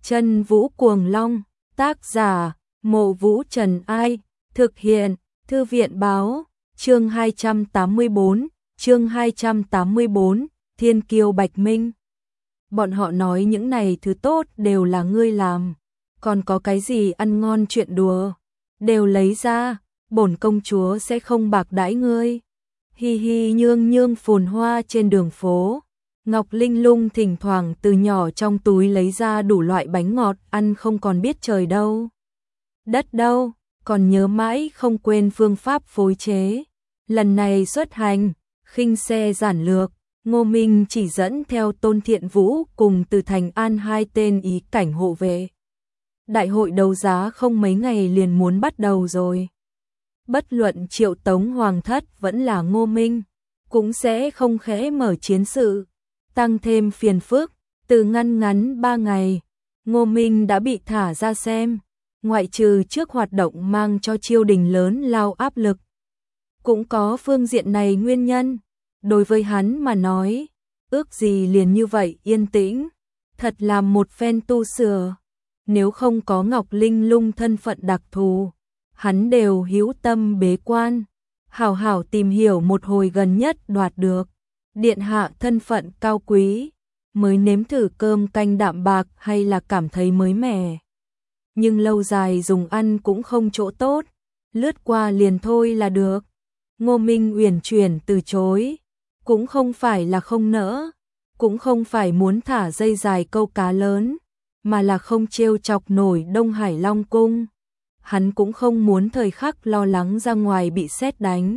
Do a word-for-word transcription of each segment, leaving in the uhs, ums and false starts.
Chân Vũ Cuồng Long, tác giả, Mộ Vũ Trần Ai, thực hiện, Thư viện báo, chương hai trăm tám mươi bốn, chương hai trăm tám mươi bốn, Thiên Kiêu Bạch Minh. Bọn họ nói những này thứ tốt đều là ngươi làm, còn có cái gì ăn ngon chuyện đùa, đều lấy ra, bổn công chúa sẽ không bạc đãi ngươi. Hi hi nhương nhương phồn hoa trên đường phố. Ngọc Linh Lung thỉnh thoảng từ nhỏ trong túi lấy ra đủ loại bánh ngọt ăn không còn biết trời đâu, đất đâu, còn nhớ mãi không quên phương pháp phối chế. Lần này xuất hành, khinh xe giản lược, Ngô Minh chỉ dẫn theo Tôn Thiện Vũ cùng từ Thành An hai tên ý cảnh hộ vệ. Đại hội đấu giá không mấy ngày liền muốn bắt đầu rồi. Bất luận Triệu Tống Hoàng thất vẫn là Ngô Minh, cũng sẽ không khẽ mở chiến sự, tăng thêm phiền phức. Từ ngăn ngắn ba ngày, Ngô Minh đã bị thả ra xem, ngoại trừ trước hoạt động mang cho triều đình lớn lao áp lực. Cũng có phương diện này nguyên nhân, đối với hắn mà nói, ước gì liền như vậy yên tĩnh, thật làm một phen tu sửa. Nếu không có Ngọc Linh Lung thân phận đặc thù, hắn đều hữu tâm bế quan, hảo hảo tìm hiểu một hồi gần nhất đoạt được điện hạ thân phận cao quý, mới nếm thử cơm canh đạm bạc hay là cảm thấy mới mẻ. Nhưng lâu dài dùng ăn cũng không chỗ tốt, lướt qua liền thôi là được. Ngô Minh uyển chuyển từ chối, cũng không phải là không nỡ, cũng không phải muốn thả dây dài câu cá lớn, mà là không trêu chọc nổi Đông Hải Long Cung. Hắn cũng không muốn thời khắc lo lắng ra ngoài bị sét đánh.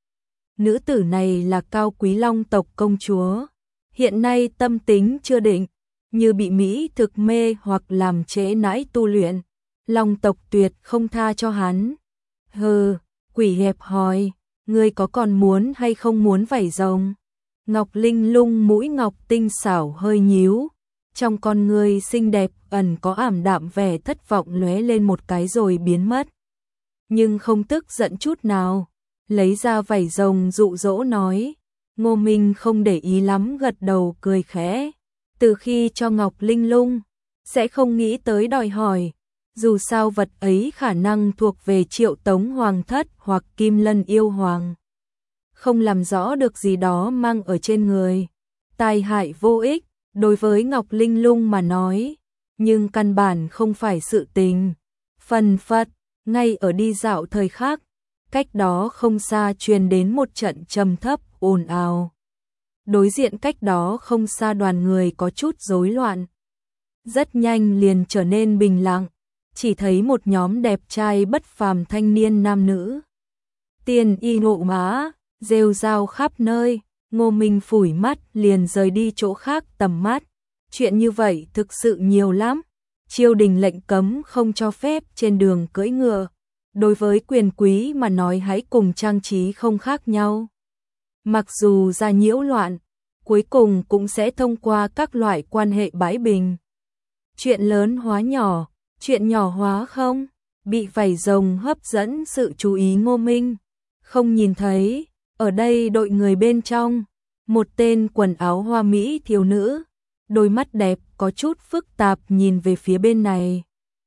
Nữ tử này là cao quý Long tộc công chúa, hiện nay tâm tính chưa định, như bị mỹ thực mê hoặc làm trễ nãi tu luyện, Long tộc tuyệt không tha cho hắn. Hừ, quỷ hẹp hòi, ngươi có còn muốn hay không muốn vảy rồng? Ngọc Linh Lung mũi ngọc tinh xảo hơi nhíu, trong con ngươi xinh đẹp ẩn có ảm đạm vẻ thất vọng lóe lên một cái rồi biến mất. Nhưng không tức giận chút nào, lấy ra vảy rồng dụ dỗ nói. Ngô Minh không để ý lắm gật đầu cười khẽ. Từ khi cho Ngọc Linh Lung, sẽ không nghĩ tới đòi hỏi, dù sao vật ấy khả năng thuộc về Triệu Tống Hoàng thất hoặc Kim Lân yêu hoàng. Không làm rõ được gì đó mang ở trên người, tai hại vô ích, đối với Ngọc Linh Lung mà nói, nhưng căn bản không phải sự tình. Phần phật, ngay ở đi dạo thời khắc, cách đó không xa truyền đến một trận trầm thấp ồn ào. Đối diện cách đó không xa đoàn người có chút rối loạn, rất nhanh liền trở nên bình lặng, chỉ thấy một nhóm đẹp trai bất phàm thanh niên nam nữ, tiền y ngộ mã, rêu rao khắp nơi. Ngô Minh phủi mắt liền rời đi chỗ khác tầm mắt. Chuyện như vậy thực sự nhiều lắm. Triều đình lệnh cấm không cho phép trên đường cưỡi ngựa. Đối với quyền quý mà nói hãy cùng trang trí không khác nhau. Mặc dù ra nhiễu loạn, cuối cùng cũng sẽ thông qua các loại quan hệ bãi bình. Chuyện lớn hóa nhỏ, chuyện nhỏ hóa không, bị vảy rồng hấp dẫn sự chú ý Ngô Minh. Không nhìn thấy, ở đây đội người bên trong, một tên quần áo hoa mỹ thiếu nữ, đôi mắt đẹp có chút phức tạp nhìn về phía bên này.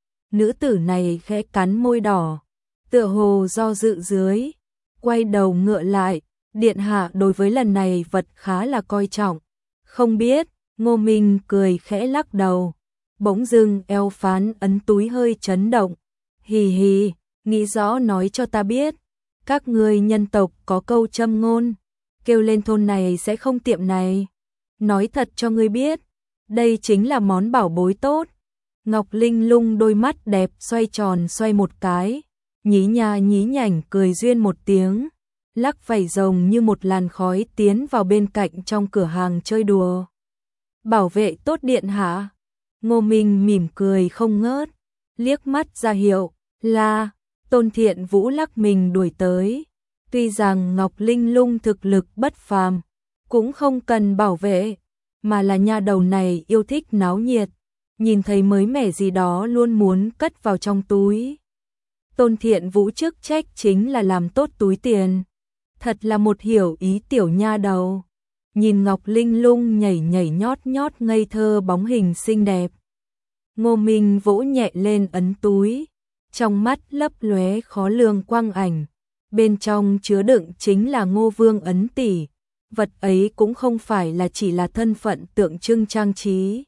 Nữ tử này khẽ cắn môi đỏ, tựa hồ do dự dưới, quay đầu ngựa lại, điện hạ đối với lần này vật khá là coi trọng. Không biết, Ngô Minh cười khẽ lắc đầu, bỗng dưng eo phán ấn túi hơi chấn động. Hì hì, nghĩ rõ nói cho ta biết, các ngươi nhân tộc có câu châm ngôn, kêu lên thôn này sẽ không tiệm này. Nói thật cho ngươi biết, đây chính là món bảo bối tốt. Ngọc Linh Lung đôi mắt đẹp xoay tròn xoay một cái, nhí nha nhí nhảnh cười duyên một tiếng, lắc vảy rồng như một làn khói tiến vào bên cạnh trong cửa hàng chơi đùa. Bảo vệ tốt điện hạ. Ngô Minh mỉm cười không ngớt, liếc mắt ra hiệu là Tôn Thiện Vũ lắc mình đuổi tới. Tuy rằng Ngọc Linh Lung thực lực bất phàm, cũng không cần bảo vệ, mà là nha đầu này yêu thích náo nhiệt, nhìn thấy mới mẻ gì đó luôn muốn cất vào trong túi. Tôn Thiện Vũ chức trách chính là làm tốt túi tiền, thật là một hiểu ý tiểu nha đầu. Nhìn Ngọc Linh Lung nhảy nhảy nhót nhót ngây thơ bóng hình xinh đẹp, Ngô Minh vỗ nhẹ lên ấn túi, trong mắt lấp lóe khó lường quang ảnh, bên trong chứa đựng chính là Ngô Vương ấn tỷ, vật ấy cũng không phải là chỉ là thân phận tượng trưng trang trí,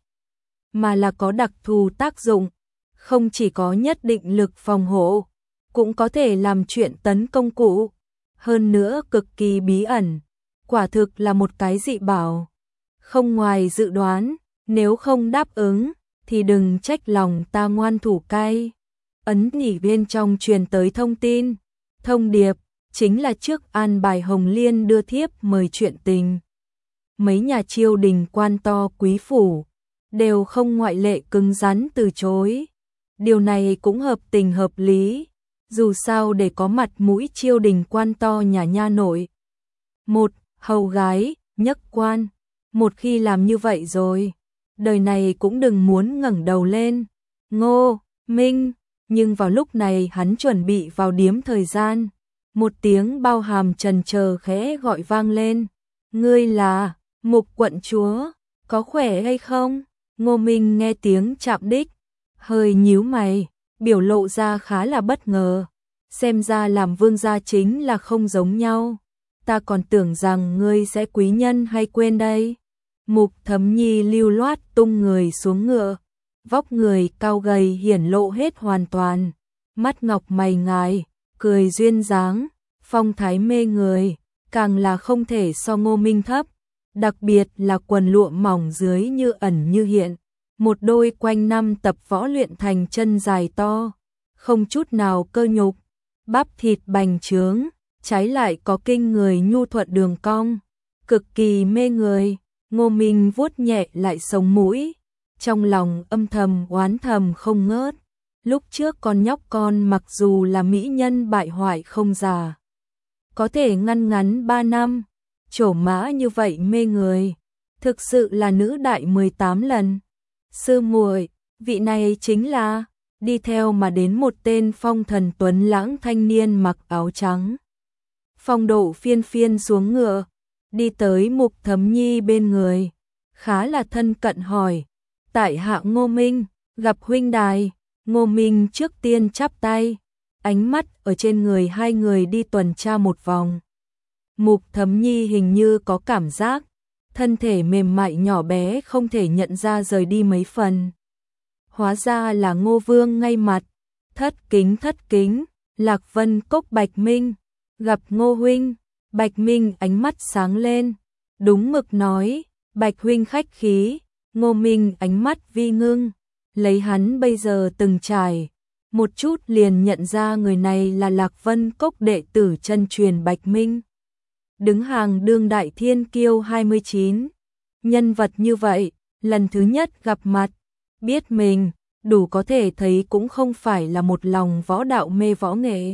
mà là có đặc thù tác dụng, không chỉ có nhất định lực phòng hộ, cũng có thể làm chuyện tấn công cụ, hơn nữa cực kỳ bí ẩn, quả thực là một cái dị bảo. Không ngoài dự đoán, nếu không đáp ứng, thì đừng trách lòng ta ngoan thủ cay. Ấn nhỉ bên trong truyền tới thông tin, thông điệp, chính là trước an bài Hồng Liên đưa thiếp mời chuyện tình. Mấy nhà triều đình quan to quý phủ, đều không ngoại lệ cứng rắn từ chối. Điều này cũng hợp tình hợp lý, dù sao để có mặt mũi triều đình quan to nhà nha nội. Một, hầu gái, nhất quan, một khi làm như vậy rồi, đời này cũng đừng muốn ngẩng đầu lên. Ngô Minh, nhưng vào lúc này hắn chuẩn bị vào điếm thời gian, một tiếng bao hàm trần chờ khẽ gọi vang lên. Ngươi là Mục quận chúa, có khỏe hay không? Ngô Minh nghe tiếng chạm đích, hơi nhíu mày, biểu lộ ra khá là bất ngờ. Xem ra làm vương gia chính là không giống nhau. Ta còn tưởng rằng ngươi sẽ quý nhân hay quên đây. Mục Thấm Nhi lưu loát tung người xuống ngựa, vóc người cao gầy hiển lộ hết hoàn toàn, mắt ngọc mày ngài, cười duyên dáng, phong thái mê người, càng là không thể so Ngô Minh thấp, đặc biệt là quần lụa mỏng dưới như ẩn như hiện, một đôi quanh năm tập võ luyện thành chân dài to, không chút nào cơ nhục, bắp thịt bành trướng, trái lại có kinh người nhu thuận đường cong, cực kỳ mê người. Ngô Minh vuốt nhẹ lại sống mũi, trong lòng âm thầm oán thầm không ngớt. Lúc trước con nhóc con mặc dù là mỹ nhân bại hoại không già, có thể ngăn ngắn ba năm, trổ mã như vậy mê người, thực sự là nữ đại mười tám lần. Sư muội, vị này chính là, đi theo mà đến một tên phong thần tuấn lãng thanh niên mặc áo trắng. Phong độ phiên phiên xuống ngựa, đi tới Mục Thấm Nhi bên người, khá là thân cận hỏi, tại hạ Ngô Minh, gặp huynh đài. Ngô Minh trước tiên chắp tay, ánh mắt ở trên người hai người đi tuần tra một vòng. Mục Thấm Nhi hình như có cảm giác, thân thể mềm mại nhỏ bé không thể nhận ra rời đi mấy phần. Hóa ra là Ngô Vương ngay mặt, thất kính thất kính, Lạc Vân Cốc Bạch Minh, gặp Ngô huynh. Bạch Minh ánh mắt sáng lên, đúng mực nói, Bạch huynh khách khí. Ngô Minh ánh mắt vi ngưng, lấy hắn bây giờ từng trải, một chút liền nhận ra người này là Lạc Vân Cốc đệ tử chân truyền Bạch Minh. Đứng hàng đương đại thiên kiêu hai mươi chín, nhân vật như vậy, lần thứ nhất gặp mặt, biết mình, đủ có thể thấy cũng không phải là một lòng võ đạo mê võ nghệ.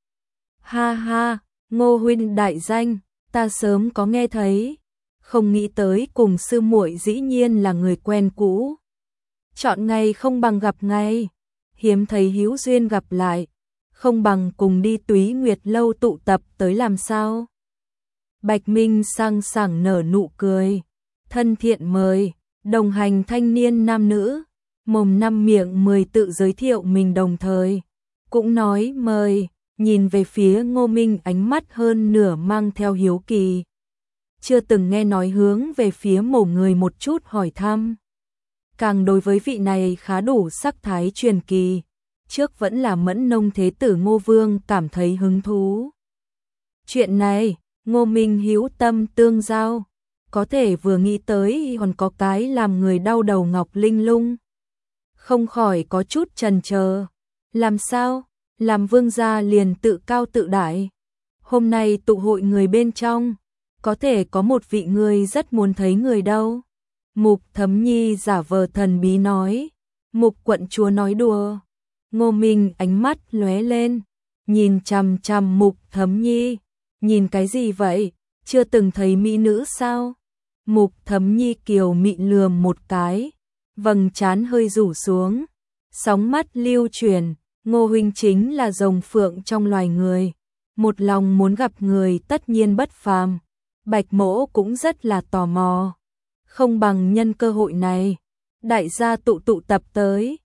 Ha ha, Ngô huynh đại danh, ta sớm có nghe thấy, không nghĩ tới cùng sư muội dĩ nhiên là người quen cũ. Chọn ngày không bằng gặp ngày, hiếm thấy hữu duyên gặp lại, không bằng cùng đi Túy Nguyệt lâu tụ tập tới làm sao. Bạch Minh sang sảng nở nụ cười, thân thiện mời, đồng hành thanh niên nam nữ, mồm năm miệng mười tự giới thiệu mình đồng thời, cũng nói mời, nhìn về phía Ngô Minh ánh mắt hơn nửa mang theo hiếu kỳ. Chưa từng nghe nói hướng về phía mổ người một chút hỏi thăm. Càng đối với vị này khá đủ sắc thái truyền kỳ, trước vẫn là Mẫn Nông thế tử Ngô Vương cảm thấy hứng thú. Chuyện này, Ngô Minh hữu tâm tương giao, có thể vừa nghĩ tới còn có cái làm người đau đầu ngọc linh lung. Không khỏi có chút chần chờ, làm sao, làm vương gia liền tự cao tự đại. Hôm nay tụ hội người bên trong, có thể có một vị người rất muốn thấy người đâu. Mục Thấm Nhi giả vờ thần bí nói, Mục quận chúa nói đùa. Ngô Minh ánh mắt lóe lên, nhìn chằm chằm Mục Thấm Nhi, nhìn cái gì vậy, chưa từng thấy mỹ nữ sao? Mục Thấm Nhi kiều mị lườm một cái, vầng trán hơi rủ xuống, sóng mắt lưu chuyển, Ngô huynh chính là rồng phượng trong loài người, một lòng muốn gặp người tất nhiên bất phàm. Bạch Mỗ cũng rất là tò mò, không bằng nhân cơ hội này, đại gia tụ tụ tập tới,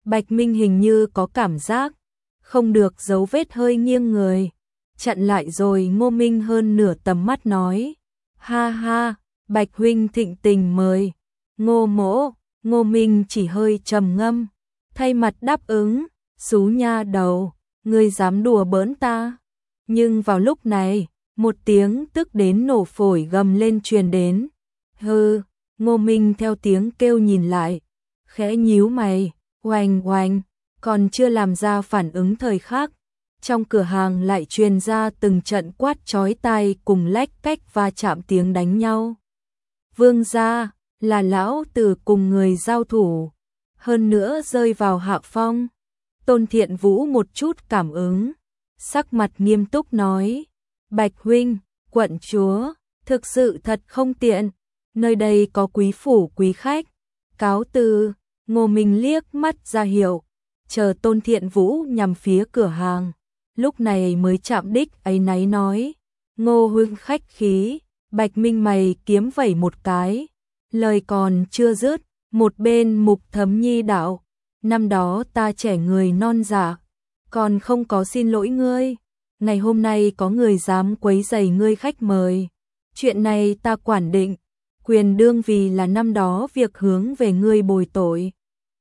Bạch Minh hình như có cảm giác, không được dấu vết hơi nghiêng người, chặn lại rồi Ngô Minh hơn nửa tầm mắt nói, ha ha, Bạch huynh thịnh tình mời, Ngô mỗ, Ngô Minh chỉ hơi trầm ngâm, thay mặt đáp ứng, xú nha đầu, ngươi dám đùa bỡn ta. Nhưng vào lúc này, một tiếng tức đến nổ phổi gầm lên truyền đến, hừ, Ngô Minh theo tiếng kêu nhìn lại, khẽ nhíu mày, oanh oanh, còn chưa làm ra phản ứng thời khắc, trong cửa hàng lại truyền ra từng trận quát chói tai cùng lách cách va chạm tiếng đánh nhau. Vương gia, là lão tử cùng người giao thủ, hơn nữa rơi vào hạ phong. Tôn Thiện Vũ một chút cảm ứng, sắc mặt nghiêm túc nói, Bạch huynh, quận chúa, thực sự thật không tiện, nơi đây có quý phủ quý khách, cáo từ. Ngô Minh liếc mắt ra hiệu, chờ Tôn Thiện Vũ nhằm phía cửa hàng, lúc này mới chạm đích áy náy nói, Ngô huynh khách khí. Bạch Minh mày kiếm vẩy một cái, lời còn chưa dứt, một bên Mục Thấm Nhi đạo, năm đó ta trẻ người non dạ, còn không có xin lỗi ngươi, ngày hôm nay có người dám quấy rầy ngươi khách mời, chuyện này ta quản định, quyền đương vì là năm đó việc hướng về ngươi bồi tội.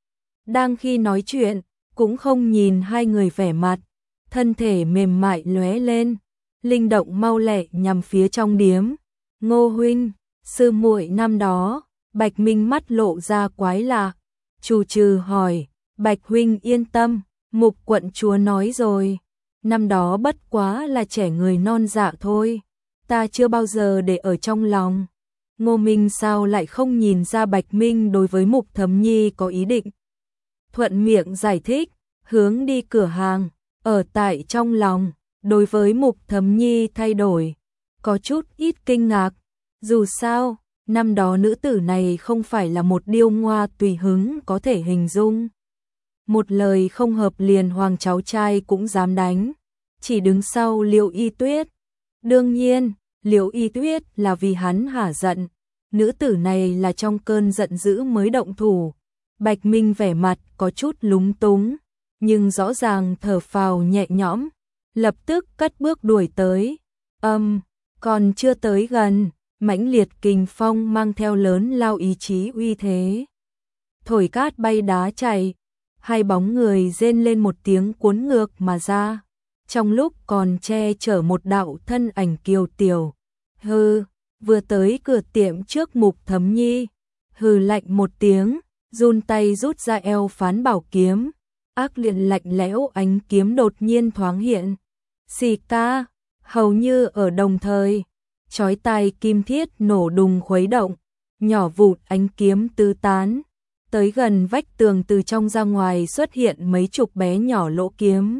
Đang khi nói chuyện, cũng không nhìn hai người vẻ mặt, thân thể mềm mại lóe lên, linh động mau lẹ nhằm phía trong điếm. Ngô huynh, sư muội năm đó, Bạch Minh mắt lộ ra quái lạ, trù trừ hỏi, Bạch huynh yên tâm, Mục quận chúa nói rồi, năm đó bất quá là trẻ người non dạ thôi, ta chưa bao giờ để ở trong lòng. Ngô Minh sao lại không nhìn ra Bạch Minh đối với Mục Thấm Nhi có ý định. Thuận miệng giải thích, hướng đi cửa hàng, ở tại trong lòng, đối với Mục Thấm Nhi thay đổi, có chút ít kinh ngạc, dù sao, năm đó nữ tử này không phải là một điêu ngoa tùy hứng có thể hình dung. Một lời không hợp liền hoàng cháu trai cũng dám đánh, chỉ đứng sau Liễu Y Tuyết. Đương nhiên, Liễu Y Tuyết là vì hắn hả giận, nữ tử này là trong cơn giận dữ mới động thủ. Bạch Minh vẻ mặt có chút lúng túng, nhưng rõ ràng thở phào nhẹ nhõm, lập tức cất bước đuổi tới. Âm, còn chưa tới gần, mãnh liệt kình phong mang theo lớn lao ý chí uy thế. Thổi cát bay đá chảy, hai bóng người rên lên một tiếng cuốn ngược mà ra, trong lúc còn che chở một đạo thân ảnh kiều tiểu. Hừ, vừa tới cửa tiệm trước Mục Thấm Nhi, hừ lạnh một tiếng, run tay rút ra eo phán bảo kiếm, ác liệt lạnh lẽo ánh kiếm đột nhiên thoáng hiện. Xì ca, hầu như ở đồng thời, chói tai kim thiết nổ đùng khuấy động, nhỏ vụt ánh kiếm tứ tán, tới gần vách tường từ trong ra ngoài xuất hiện mấy chục bé nhỏ lỗ kiếm.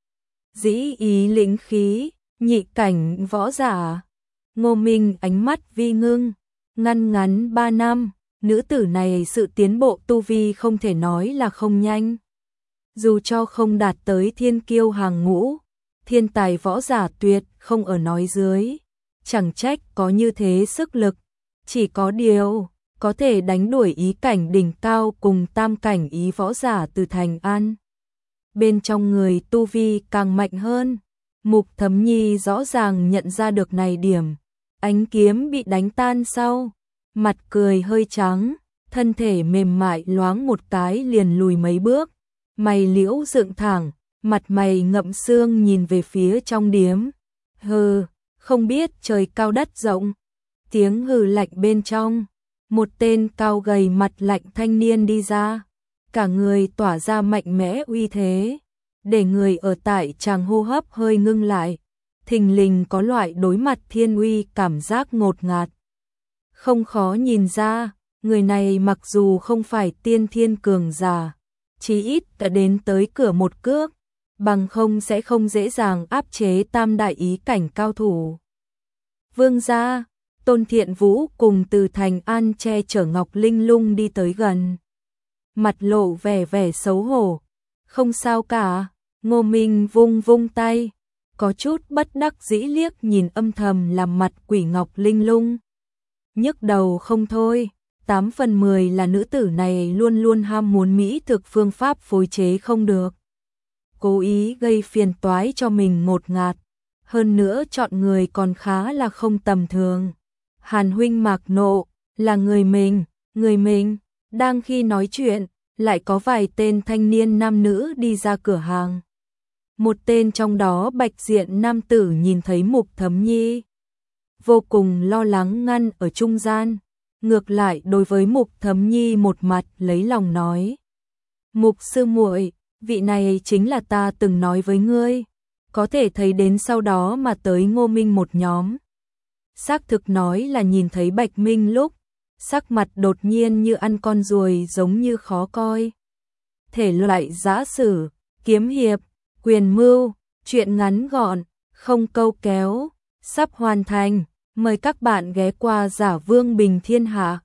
Dĩ ý lĩnh khí, nhị cảnh võ giả. Ngô Minh ánh mắt vi ngưng, ngăn ngắn ba năm, nữ tử này sự tiến bộ tu vi không thể nói là không nhanh. Dù cho không đạt tới thiên kiêu hàng ngũ, thiên tài võ giả tuyệt không ở nói dưới, chẳng trách có như thế sức lực, chỉ có điều, có thể đánh đuổi ý cảnh đỉnh cao cùng tam cảnh ý võ giả từ Thành An. Bên trong người tu vi càng mạnh hơn, Mục Thấm Nhi rõ ràng nhận ra được này điểm, ánh kiếm bị đánh tan sau, mặt cười hơi trắng, thân thể mềm mại loáng một cái liền lùi mấy bước, mày liễu dựng thẳng, mặt mày ngậm sương nhìn về phía trong điếm. Hừ, không biết trời cao đất rộng. Tiếng hừ lạnh bên trong, một tên cao gầy mặt lạnh thanh niên đi ra, cả người tỏa ra mạnh mẽ uy thế, để người ở tại tràng hô hấp hơi ngưng lại, thình lình có loại đối mặt thiên uy cảm giác ngột ngạt. Không khó nhìn ra, người này mặc dù không phải tiên thiên cường giả, chí ít đã đến tới cửa một cước, bằng không sẽ không dễ dàng áp chế tam đại ý cảnh cao thủ. Vương gia, Tôn Thiện Vũ cùng từ Thành An che chở Ngọc Linh Lung đi tới gần. Mặt lộ vẻ vẻ xấu hổ. Không sao cả, Ngô Minh vung vung tay, có chút bất đắc dĩ liếc nhìn âm thầm làm mặt quỷ Ngọc Linh Lung. Nhức đầu không thôi, tám phần mười là nữ tử này luôn luôn ham muốn mỹ thực phương pháp phối chế không được. Cố ý gây phiền toái cho mình ngột ngạt, hơn nữa chọn người còn khá là không tầm thường. Hàn huynh mạc nộ, là người mình, người mình, đang khi nói chuyện, lại có vài tên thanh niên nam nữ đi ra cửa hàng. Một tên trong đó bạch diện nam tử nhìn thấy Mục Thấm Nhi, vô cùng lo lắng ngăn ở trung gian, ngược lại đối với Mục Thấm Nhi một mặt lấy lòng nói: "Mục sư muội, vị này chính là ta từng nói với ngươi, có thể thấy đến sau đó mà tới Ngô Minh một nhóm." Xác thực nói là nhìn thấy Bạch Minh lúc, sắc mặt đột nhiên như ăn con ruồi giống như khó coi. Thể loại giã sử, kiếm hiệp, quyền mưu, chuyện ngắn gọn, không câu kéo, sắp hoàn thành, mời các bạn ghé qua Giả Vương Bình Thiên Hạ.